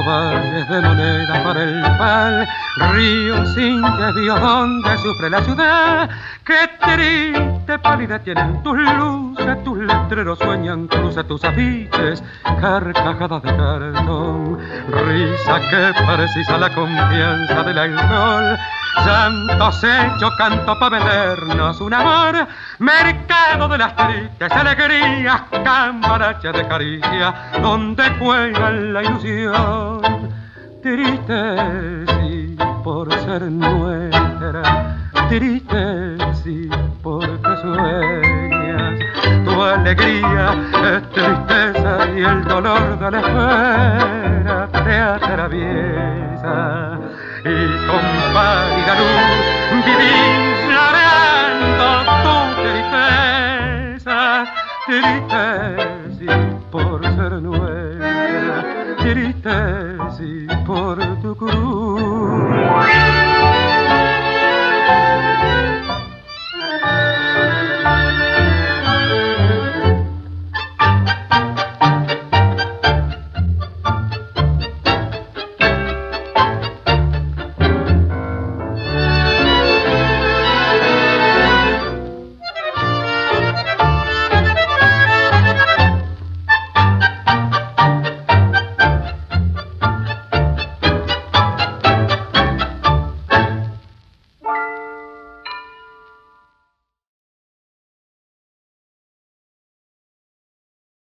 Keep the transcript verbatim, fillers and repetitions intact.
valles de moneda para el pal, ríos sin desvíos donde sufre la ciudad. Qué triste palidez tienen tus luces, tus letreros sueñan cruces, tus afiches, carcajadas de cartón, risa que precisa la confianza del alcohol. Santos hechos, canto pa' vendernos un amor, mercado de las tristes alegrías, cambarache de caricia, donde juega la ilusión. Triste sí por ser nuestra, triste sí porque sueñas. Tu alegría es tristeza y el dolor de la espera te atraviesa. Y con pálida luz vivís llorando tu tristeza, triste sí por ser nuestra, triste sí por tu cruz.